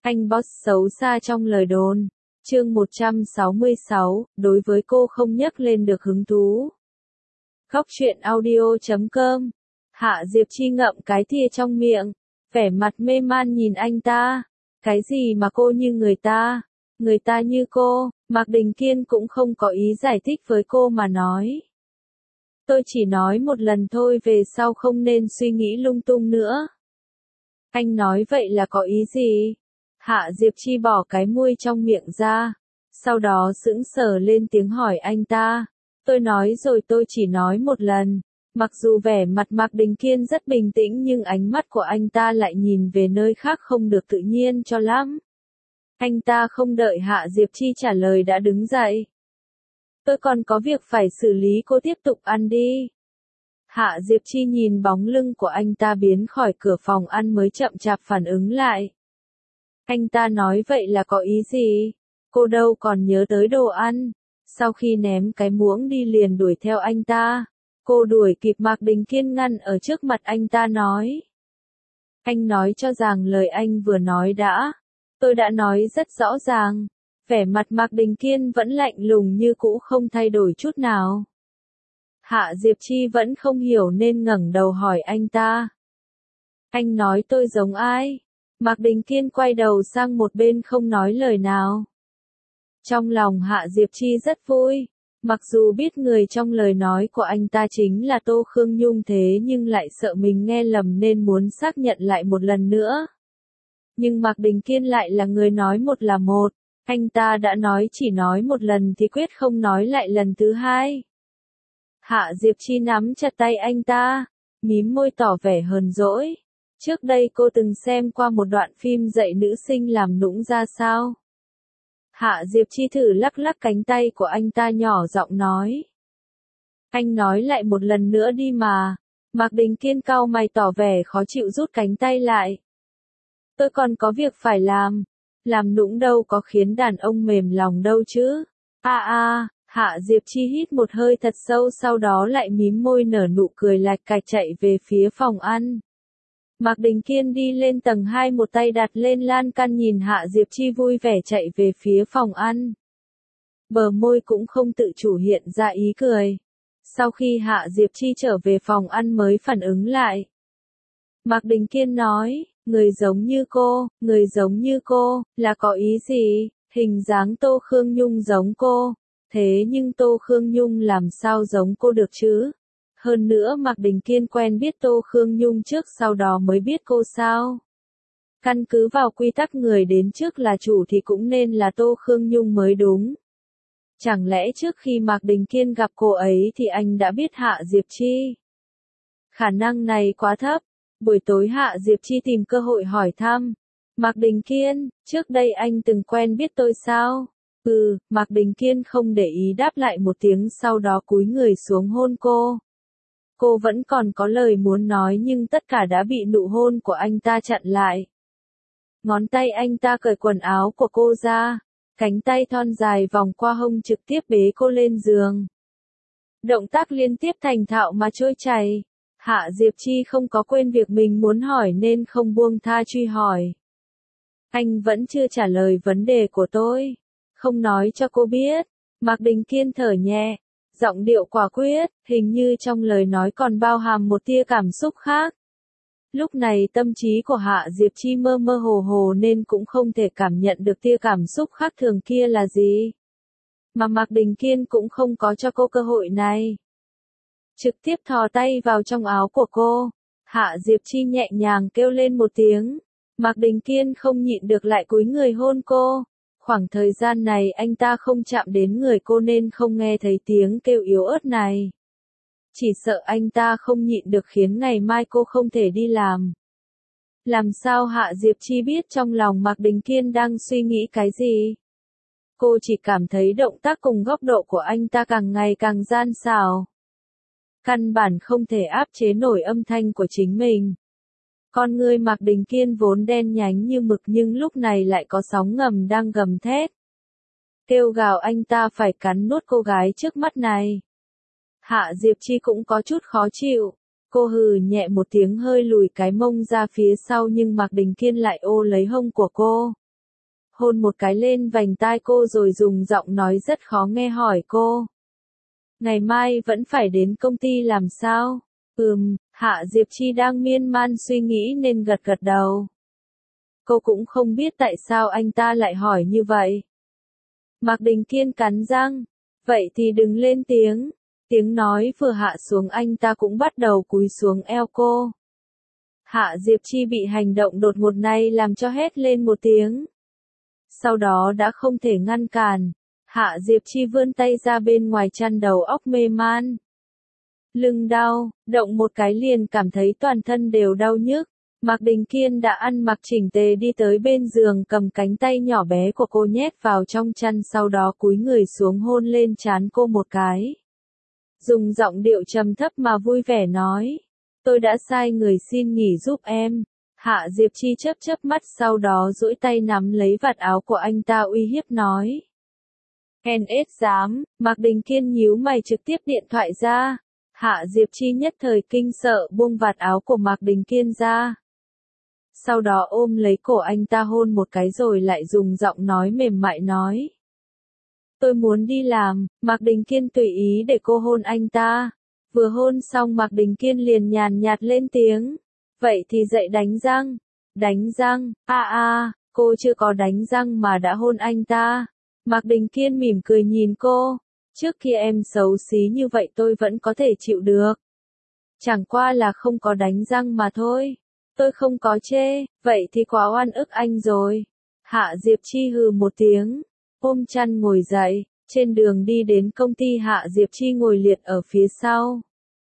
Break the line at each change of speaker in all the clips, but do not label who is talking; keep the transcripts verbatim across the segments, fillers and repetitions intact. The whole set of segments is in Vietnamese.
Anh boss xấu xa trong lời đồn. Chương một trăm sáu mươi sáu, đối với cô không nhắc lên được hứng thú. Góc truyện audio chấm com. Hạ Diệp Chi ngậm cái thìa trong miệng, vẻ mặt mê man nhìn anh ta. Cái gì mà cô như người ta, người ta như cô, Mạc Đình Kiên cũng không có ý giải thích với cô mà nói. Tôi chỉ nói một lần thôi, về sau không nên suy nghĩ lung tung nữa. Anh nói vậy là có ý gì? Hạ Diệp Chi bỏ cái muôi trong miệng ra, sau đó sững sờ lên tiếng hỏi anh ta. Tôi nói rồi, tôi chỉ nói một lần. Mặc dù vẻ mặt Mạc Đình Kiên rất bình tĩnh nhưng ánh mắt của anh ta lại nhìn về nơi khác không được tự nhiên cho lắm. Anh ta không đợi Hạ Diệp Chi trả lời đã đứng dậy. Tôi còn có việc phải xử lý, cô tiếp tục ăn đi. Hạ Diệp Chi nhìn bóng lưng của anh ta biến khỏi cửa phòng ăn mới chậm chạp phản ứng lại. Anh ta nói vậy là có ý gì? Cô đâu còn nhớ tới đồ ăn. Sau khi ném cái muỗng đi liền đuổi theo anh ta. Cô đuổi kịp Mạc Đình Kiên ngăn ở trước mặt anh ta nói. Anh nói cho rằng lời anh vừa nói đã. Tôi đã nói rất rõ ràng. Vẻ mặt Mạc Đình Kiên vẫn lạnh lùng như cũ không thay đổi chút nào. Hạ Diệp Chi vẫn không hiểu nên ngẩng đầu hỏi anh ta. Anh nói tôi giống ai? Mạc Đình Kiên quay đầu sang một bên không nói lời nào. Trong lòng Hạ Diệp Chi rất vui. Mặc dù biết người trong lời nói của anh ta chính là Tô Khương Nhung thế nhưng lại sợ mình nghe lầm nên muốn xác nhận lại một lần nữa. Nhưng Mạc Đình Kiên lại là người nói một là một. Anh ta đã nói chỉ nói một lần thì quyết không nói lại lần thứ hai. Hạ Diệp Chi nắm chặt tay anh ta, mím môi tỏ vẻ hờn dỗi. Trước đây cô từng xem qua một đoạn phim dạy nữ sinh làm nũng ra sao. Hạ Diệp Chi thử lắc lắc cánh tay của anh ta nhỏ giọng nói. Anh nói lại một lần nữa đi mà. Mạc Đình Kiên cau mày tỏ vẻ khó chịu rút cánh tay lại. Tôi còn có việc phải làm. Làm nũng đâu có khiến đàn ông mềm lòng đâu chứ. A a, Hạ Diệp Chi hít một hơi thật sâu sau đó lại mím môi nở nụ cười lạch cạch chạy về phía phòng ăn. Mạc Đình Kiên đi lên tầng hai một tay đặt lên lan can nhìn Hạ Diệp Chi vui vẻ chạy về phía phòng ăn. Bờ môi cũng không tự chủ hiện ra ý cười. Sau khi Hạ Diệp Chi trở về phòng ăn mới phản ứng lại. Mạc Đình Kiên nói, người giống như cô, người giống như cô, là có ý gì? Hình dáng Tô Khương Nhung giống cô. Thế nhưng Tô Khương Nhung làm sao giống cô được chứ? Hơn nữa Mạc Đình Kiên quen biết Tô Khương Nhung trước sau đó mới biết cô sao? Căn cứ vào quy tắc người đến trước là chủ thì cũng nên là Tô Khương Nhung mới đúng. Chẳng lẽ trước khi Mạc Đình Kiên gặp cô ấy thì anh đã biết Hạ Diệp Chi? Khả năng này quá thấp. Buổi tối Hạ Diệp Chi tìm cơ hội hỏi thăm. Mạc Đình Kiên, trước đây anh từng quen biết tôi sao? Ừ, Mạc Đình Kiên không để ý đáp lại một tiếng sau đó cúi người xuống hôn cô. Cô vẫn còn có lời muốn nói nhưng tất cả đã bị nụ hôn của anh ta chặn lại. Ngón tay anh ta cởi quần áo của cô ra, cánh tay thon dài vòng qua hông trực tiếp bế cô lên giường. Động tác liên tiếp thành thạo mà trôi chảy. Hạ Diệp Chi không có quên việc mình muốn hỏi nên không buông tha truy hỏi. Anh vẫn chưa trả lời vấn đề của tôi. Không nói cho cô biết. Mạc Đình Kiên thở nhẹ. Giọng điệu quả quyết, hình như trong lời nói còn bao hàm một tia cảm xúc khác. Lúc này tâm trí của Hạ Diệp Chi mơ mơ hồ hồ nên cũng không thể cảm nhận được tia cảm xúc khác thường kia là gì. Mà Mạc Đình Kiên cũng không có cho cô cơ hội này. Trực tiếp thò tay vào trong áo của cô. Hạ Diệp Chi nhẹ nhàng kêu lên một tiếng. Mạc Đình Kiên không nhịn được lại cúi người hôn cô. Khoảng thời gian này anh ta không chạm đến người cô nên không nghe thấy tiếng kêu yếu ớt này. Chỉ sợ anh ta không nhịn được khiến ngày mai cô không thể đi làm. Làm sao Hạ Diệp Chi biết trong lòng Mạc Đình Kiên đang suy nghĩ cái gì? Cô chỉ cảm thấy động tác cùng góc độ của anh ta càng ngày càng gian xảo. Căn bản không thể áp chế nổi âm thanh của chính mình. Con ngươi Mạc Đình Kiên vốn đen nhánh như mực nhưng lúc này lại có sóng ngầm đang gầm thét. Kêu gào anh ta phải cắn nuốt cô gái trước mắt này. Hạ Diệp Chi cũng có chút khó chịu. Cô hừ nhẹ một tiếng hơi lùi cái mông ra phía sau nhưng Mạc Đình Kiên lại ô lấy hông của cô. hôn một cái lên vành tai cô rồi dùng giọng nói rất khó nghe hỏi cô. Ngày mai vẫn phải đến công ty làm sao? Ừm, Hạ Diệp Chi đang miên man suy nghĩ nên gật gật đầu. Cô cũng không biết tại sao anh ta lại hỏi như vậy. Mạc Đình Kiên cắn răng. Vậy thì đừng lên tiếng. Tiếng nói vừa hạ xuống anh ta cũng bắt đầu cúi xuống eo cô. Hạ Diệp Chi bị hành động đột ngột này làm cho hét lên một tiếng. Sau đó đã không thể ngăn cản. Hạ Diệp Chi vươn tay ra bên ngoài chăn, đầu óc mê man. Lưng đau, động một cái liền cảm thấy toàn thân đều đau nhức. Mạc Đình Kiên đã ăn mặc chỉnh tề đi tới bên giường, cầm cánh tay nhỏ bé của cô nhét vào trong chăn, sau đó cúi người xuống hôn lên trán cô một cái. Dùng giọng điệu trầm thấp mà vui vẻ nói. Tôi đã sai người xin nghỉ giúp em. Hạ Diệp Chi chớp chớp mắt, sau đó duỗi tay nắm lấy vạt áo của anh ta uy hiếp nói. en ét dám, Mạc Đình Kiên nhíu mày trực tiếp điện thoại ra. Hạ Diệp Chi nhất thời kinh sợ buông vạt áo của Mạc Đình Kiên ra. Sau đó ôm lấy cổ anh ta hôn một cái rồi lại dùng giọng nói mềm mại nói. Tôi muốn đi làm. Mạc Đình Kiên tùy ý để cô hôn anh ta. Vừa hôn xong Mạc Đình Kiên liền nhàn nhạt lên tiếng. Vậy thì dậy đánh răng. Đánh răng, a à, a, à, cô chưa có đánh răng mà đã hôn anh ta. Mạc Đình Kiên mỉm cười nhìn cô. Trước kia em xấu xí như vậy tôi vẫn có thể chịu được. Chẳng qua là không có đánh răng mà thôi. Tôi không có chê, vậy thì quá oan ức anh rồi. Hạ Diệp Chi hừ một tiếng, ôm chăn ngồi dậy. Trên đường đi đến công ty Hạ Diệp Chi ngồi liệt ở phía sau.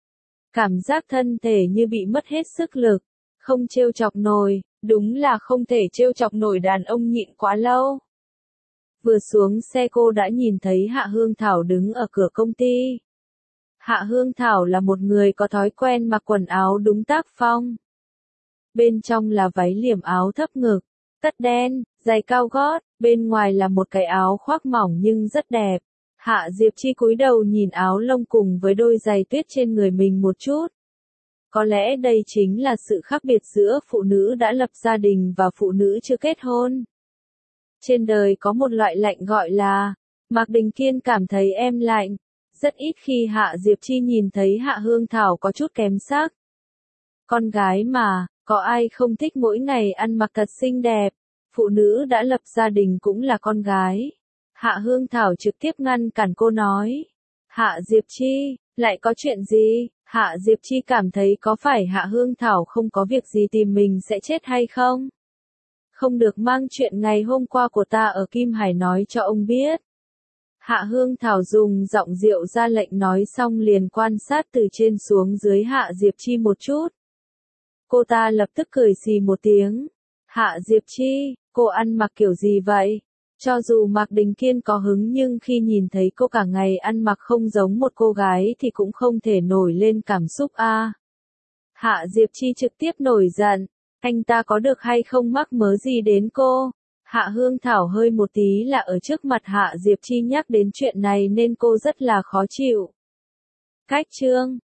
Cảm giác thân thể như bị mất hết sức lực, không trêu chọc nổi, đúng là không thể trêu chọc nổi đàn ông nhịn quá lâu. Vừa xuống xe cô đã nhìn thấy Hạ Hương Thảo đứng ở cửa công ty. Hạ Hương Thảo là một người có thói quen mặc quần áo đúng tác phong. Bên trong là váy liềm áo thấp ngực, tất đen, giày cao gót, bên ngoài là một cái áo khoác mỏng nhưng rất đẹp. Hạ Diệp Chi cúi đầu nhìn áo lông cùng với đôi giày tuyết trên người mình một chút. Có lẽ đây chính là sự khác biệt giữa phụ nữ đã lập gia đình và phụ nữ chưa kết hôn. Trên đời có một loại lạnh gọi là, Mạc Đình Kiên cảm thấy em lạnh. Rất ít khi Hạ Diệp Chi nhìn thấy Hạ Hương Thảo có chút kém sắc. Con gái mà, có ai không thích mỗi ngày ăn mặc thật xinh đẹp. Phụ nữ đã lập gia đình cũng là con gái. Hạ Hương Thảo trực tiếp ngăn cản cô nói. Hạ Diệp Chi, lại có chuyện gì? Hạ Diệp Chi cảm thấy có phải Hạ Hương Thảo không có việc gì tìm mình sẽ chết hay không? Không được mang chuyện ngày hôm qua của ta ở Kim Hải nói cho ông biết. Hạ Hương Thảo dùng giọng dịu ra lệnh nói xong liền quan sát từ trên xuống dưới Hạ Diệp Chi một chút. Cô ta lập tức cười xì một tiếng. Hạ Diệp Chi, cô ăn mặc kiểu gì vậy? Cho dù Mạc Đình Kiên có hứng nhưng khi nhìn thấy cô cả ngày ăn mặc không giống một cô gái thì cũng không thể nổi lên cảm xúc a. À. Hạ Diệp Chi trực tiếp nổi giận. Anh ta có được hay không mắc mớ gì đến cô? Hạ Hương Thảo hơi một tí là ở trước mặt Hạ Diệp Chi nhắc đến chuyện này nên cô rất là khó chịu. Cách chương